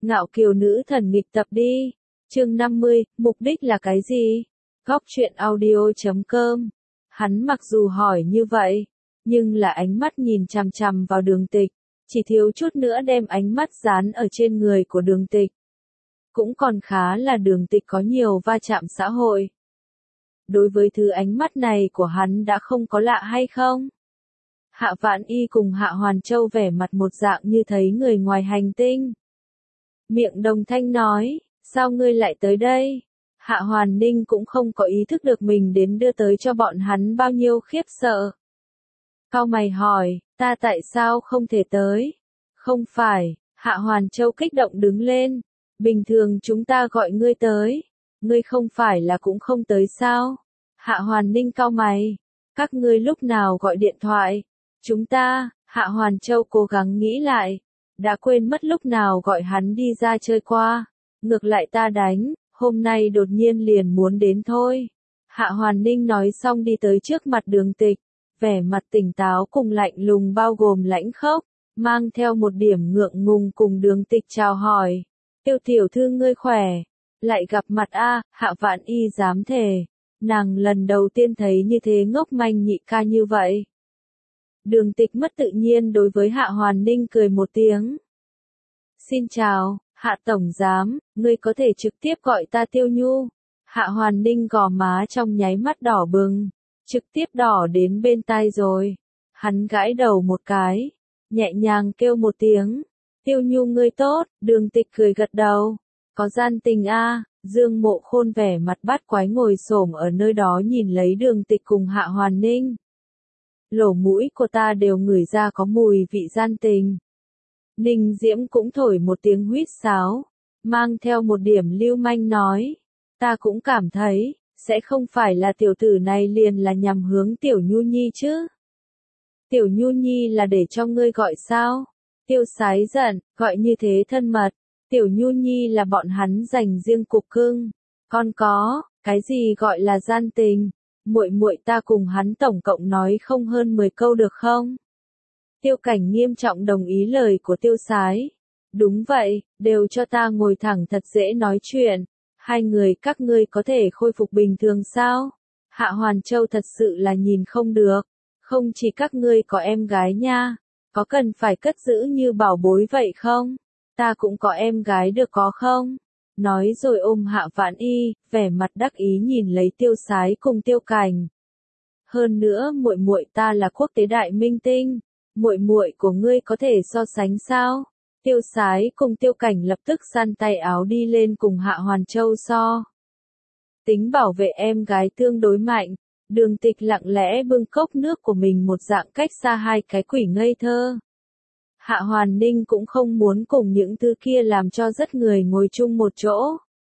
Ngạo kiều nữ thần nghịch tập đi. Chương 50, mục đích là cái gì? Góc truyện audio.com. Hắn mặc dù hỏi như vậy, nhưng là ánh mắt nhìn chằm chằm vào Đường Tịch, chỉ thiếu chút nữa đem ánh mắt dán ở trên người của Đường Tịch. Cũng còn khá là Đường Tịch có nhiều va chạm xã hội. Đối với thứ ánh mắt này của hắn đã không có lạ hay không? Hạ Vạn Y cùng Hạ Hoàn Châu vẻ mặt một dạng như thấy người ngoài hành tinh. Miệng đồng thanh nói, sao ngươi lại tới đây? Hạ Hoàn Ninh cũng không có ý thức được mình đến đưa tới cho bọn hắn bao nhiêu khiếp sợ. Cau mày hỏi, ta tại sao không thể tới? Không phải, Hạ Hoàn Châu kích động đứng lên. Bình thường chúng ta gọi ngươi tới. Ngươi không phải là cũng không tới sao? Hạ Hoàn Ninh cau mày. Các ngươi lúc nào gọi điện thoại? Chúng ta, Hạ Hoàn Châu cố gắng nghĩ lại. Đã quên mất lúc nào gọi hắn đi ra chơi qua. Ngược lại ta đánh, hôm nay đột nhiên liền muốn đến thôi. Hạ Hoàn Ninh nói xong đi tới trước mặt Đường Tịch. Vẻ mặt tỉnh táo cùng lạnh lùng bao gồm lãnh khốc. Mang theo một điểm ngượng ngùng cùng Đường Tịch chào hỏi. Tiêu tiểu thư ngươi khỏe. Lại gặp mặt a, Hạ Vạn Y dám thề. Nàng lần đầu tiên thấy như thế ngốc manh nhị ca như vậy. Đường Tịch mất tự nhiên đối với Hạ Hoàn Ninh cười một tiếng. Xin chào, Hạ Tổng Giám, ngươi có thể trực tiếp gọi ta Tiêu Nhu. Hạ Hoàn Ninh gò má trong nháy mắt đỏ bừng, trực tiếp đỏ đến bên tai rồi. Hắn gãi đầu một cái, nhẹ nhàng kêu một tiếng. Tiêu Nhu ngươi tốt, Đường Tịch cười gật đầu. Có gian tình a. Dương Mộ Khôn vẻ mặt bát quái ngồi xổm ở nơi đó nhìn lấy Đường Tịch cùng Hạ Hoàn Ninh. Lỗ mũi của ta đều ngửi ra có mùi vị gian tình. Ninh Diễm cũng thổi một tiếng huýt sáo, mang theo một điểm lưu manh nói. Ta cũng cảm thấy, sẽ không phải là tiểu tử này liền là nhằm hướng Tiểu Nhu Nhi chứ. Tiểu Nhu Nhi là để cho ngươi gọi sao? Tiêu Sái giận, gọi như thế thân mật. Tiểu Nhu Nhi là bọn hắn dành riêng cục cưng. Còn có, cái gì gọi là gian tình? Muội muội ta cùng hắn tổng cộng nói không hơn 10 câu được không? Tiêu Cảnh nghiêm trọng đồng ý lời của Tiêu Sái. Đúng vậy, đều cho ta ngồi thẳng thật dễ nói chuyện. Hai người các ngươi có thể khôi phục bình thường sao? Hạ Hoàn Châu thật sự là nhìn không được. Không chỉ các ngươi có em gái nha. Có cần phải cất giữ như bảo bối vậy không? Ta cũng có em gái được có không? Nói rồi ôm Hạ Vạn Y, vẻ mặt đắc ý nhìn lấy Tiêu Sái cùng Tiêu Cảnh. Hơn nữa muội muội ta là quốc tế đại minh tinh, muội muội của ngươi có thể so sánh sao? Tiêu Sái cùng Tiêu Cảnh lập tức săn tay áo đi lên cùng Hạ Hoàn Châu so. Tính bảo vệ em gái tương đối mạnh, Đường Tịch lặng lẽ bưng cốc nước của mình một dạng cách xa hai cái quỷ ngây thơ. Hạ Hoàn Ninh cũng không muốn cùng những thứ kia làm cho rất người ngồi chung một chỗ.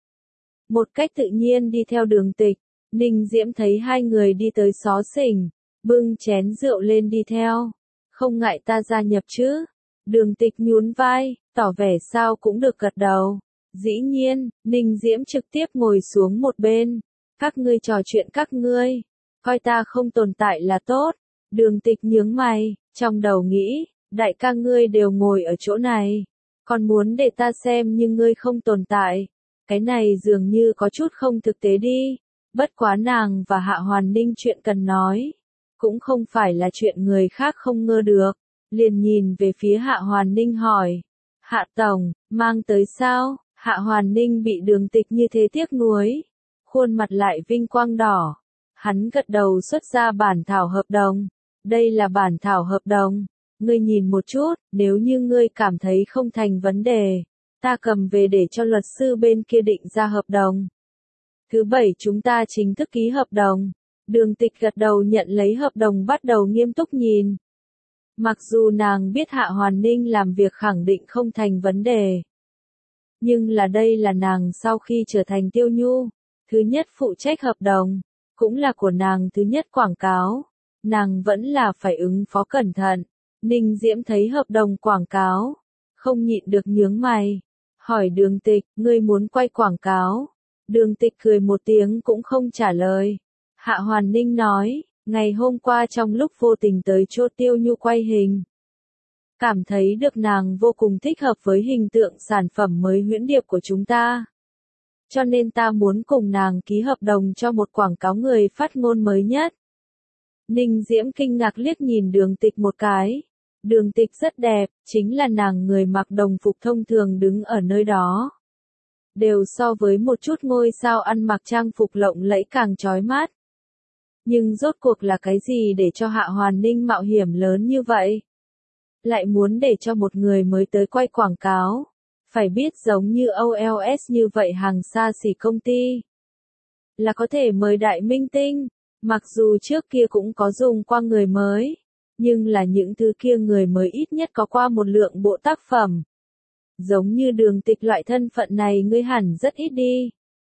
Một cách tự nhiên đi theo Đường Tịch, Ninh Diễm thấy hai người đi tới xó xỉnh, bưng chén rượu lên đi theo. Không ngại ta gia nhập chứ? Đường Tịch nhún vai, tỏ vẻ sao cũng được gật đầu. Dĩ nhiên, Ninh Diễm trực tiếp ngồi xuống một bên. Các ngươi trò chuyện các ngươi, coi ta không tồn tại là tốt. Đường Tịch nhướng mày, trong đầu nghĩ. Đại ca ngươi đều ngồi ở chỗ này, còn muốn để ta xem nhưng ngươi không tồn tại. Cái này dường như có chút không thực tế đi. Bất quá nàng và Hạ Hoàn Ninh chuyện cần nói, cũng không phải là chuyện người khác không ngơ được. Liền nhìn về phía Hạ Hoàn Ninh hỏi, Hạ Tổng, mang tới sao? Hạ Hoàn Ninh bị Đường Tịch như thế tiếc nuối, khuôn mặt lại vinh quang đỏ. Hắn gật đầu xuất ra bản thảo hợp đồng. Đây là bản thảo hợp đồng. Ngươi nhìn một chút, nếu như ngươi cảm thấy không thành vấn đề, ta cầm về để cho luật sư bên kia định ra hợp đồng. Thứ bảy chúng ta chính thức ký hợp đồng. Đường Tịch gật đầu nhận lấy hợp đồng bắt đầu nghiêm túc nhìn. Mặc dù nàng biết Hạ Hoàn Ninh làm việc khẳng định không thành vấn đề. Nhưng là đây là nàng sau khi trở thành Tiêu Nhu, thứ nhất phụ trách hợp đồng, cũng là của nàng thứ nhất quảng cáo. Nàng vẫn là phải ứng phó cẩn thận. Ninh Diễm thấy hợp đồng quảng cáo, không nhịn được nhướng mày, hỏi Đường Tịch, ngươi muốn quay quảng cáo? Đường Tịch cười một tiếng cũng không trả lời. Hạ Hoàn Ninh nói, ngày hôm qua trong lúc vô tình tới chỗ Tiêu Nhu quay hình. cảm thấy được nàng vô cùng thích hợp với hình tượng sản phẩm mới huyễn điệp của chúng ta. Cho nên ta muốn cùng nàng ký hợp đồng cho một quảng cáo người phát ngôn mới nhất. Ninh Diễm kinh ngạc liếc nhìn Đường Tịch một cái. Đường Tịch rất đẹp, chính là nàng người mặc đồng phục thông thường đứng ở nơi đó. Đều so với một chút ngôi sao ăn mặc trang phục lộng lẫy càng chói mắt. Nhưng rốt cuộc là cái gì để cho Hạ Hoàn Ninh mạo hiểm lớn như vậy? Lại muốn để cho một người mới tới quay quảng cáo. Phải biết giống như OLS như vậy hàng xa xỉ công ty. Là có thể mời đại minh tinh. Mặc dù trước kia cũng có dùng qua người mới. Nhưng là những thứ kia người mới ít nhất có qua một lượng bộ tác phẩm. Giống như Đường Tịch loại thân phận này ngươi hẳn rất ít đi.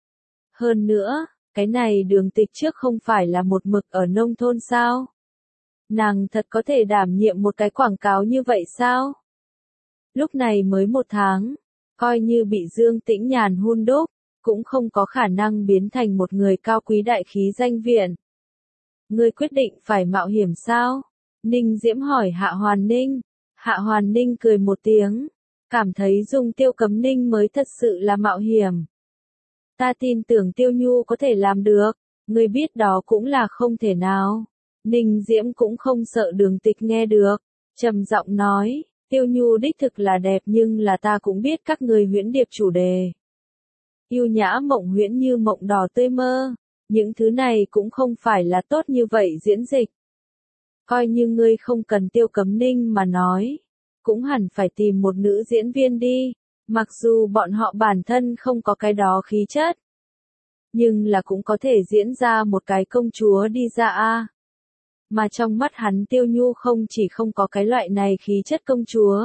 Hơn nữa, cái này Đường Tịch trước không phải là một mực ở nông thôn sao? Nàng thật có thể đảm nhiệm một cái quảng cáo như vậy sao? Lúc này mới 1 tháng, coi như bị Dương Tĩnh Nhàn hun đúc, cũng không có khả năng biến thành một người cao quý đại khí danh viện. Ngươi quyết định phải mạo hiểm sao? Ninh Diễm hỏi Hạ Hoàn Ninh. Hạ Hoàn Ninh cười một tiếng, cảm thấy dùng Tiêu Cấm Ninh mới thật sự là mạo hiểm. Ta tin tưởng Tiêu Nhu có thể làm được, ngươi biết đó cũng là không thể nào. Ninh Diễm cũng không sợ Đường Tịch nghe được, trầm giọng nói, Tiêu Nhu đích thực là đẹp nhưng là ta cũng biết các người huyễn điệp chủ đề. Yêu nhã mộng huyễn như mộng đỏ tươi mơ, những thứ này cũng không phải là tốt như vậy diễn dịch. Coi như ngươi không cần Tiêu Cấm Ninh mà nói, cũng hẳn phải tìm một nữ diễn viên đi, mặc dù bọn họ bản thân không có cái đó khí chất. Nhưng là cũng có thể diễn ra một cái công chúa đi ra a. Mà trong mắt hắn Tiêu Nhu không chỉ không có cái loại này khí chất công chúa.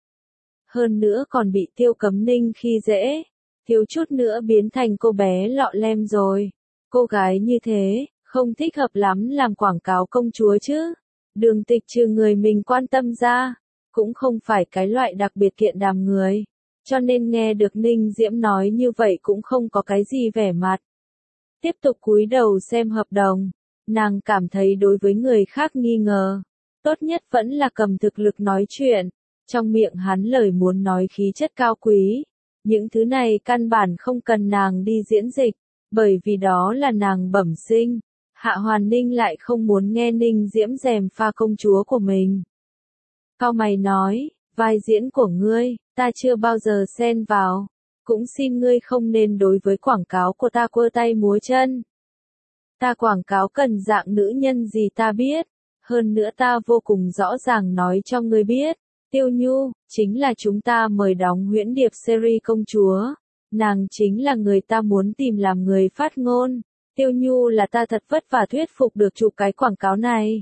Hơn nữa còn bị Tiêu Cấm Ninh khi dễ, thiếu chút nữa biến thành cô bé lọ lem rồi. Cô gái như thế, không thích hợp lắm làm quảng cáo công chúa chứ. Đường Tịch trừ người mình quan tâm ra, cũng không phải cái loại đặc biệt kiện đàm người. Cho nên nghe được Ninh Diễm nói như vậy cũng không có cái gì vẻ mặt. Tiếp tục cúi đầu xem hợp đồng, nàng cảm thấy đối với người khác nghi ngờ, tốt nhất vẫn là cầm thực lực nói chuyện. Trong miệng hắn lời muốn nói khí chất cao quý, những thứ này căn bản không cần nàng đi diễn dịch, bởi vì đó là nàng bẩm sinh. Hạ Hoàn Ninh lại không muốn nghe Ninh Diễm gièm pha công chúa của mình. Cao mày nói, vai diễn của ngươi, ta chưa bao giờ xen vào, cũng xin ngươi không nên đối với quảng cáo của ta quơ tay múa chân. Ta quảng cáo cần dạng nữ nhân gì ta biết, hơn nữa ta vô cùng rõ ràng nói cho ngươi biết, Tiêu Nhu, chính là chúng ta mời đóng huyễn điệp series công chúa, nàng chính là người ta muốn tìm làm người phát ngôn, Tiêu Nhu là ta thật vất vả thuyết phục được chụp cái quảng cáo này.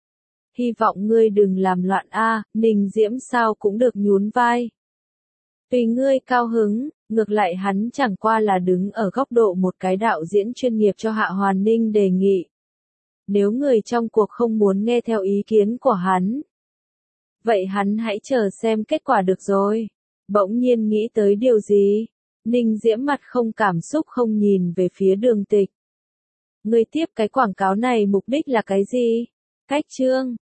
Hy vọng ngươi đừng làm loạn a. Ninh Diễm sao cũng được nhún vai. Tùy ngươi cao hứng, ngược lại hắn chẳng qua là đứng ở góc độ một cái đạo diễn chuyên nghiệp cho Hạ Hoàn Ninh đề nghị. Nếu người trong cuộc không muốn nghe theo ý kiến của hắn, vậy hắn hãy chờ xem kết quả được rồi. Bỗng nhiên nghĩ tới điều gì, Ninh Diễm mặt không cảm xúc không nhìn về phía Đường Tịch. Ngươi tiếp cái quảng cáo này mục đích là cái gì? Cách chương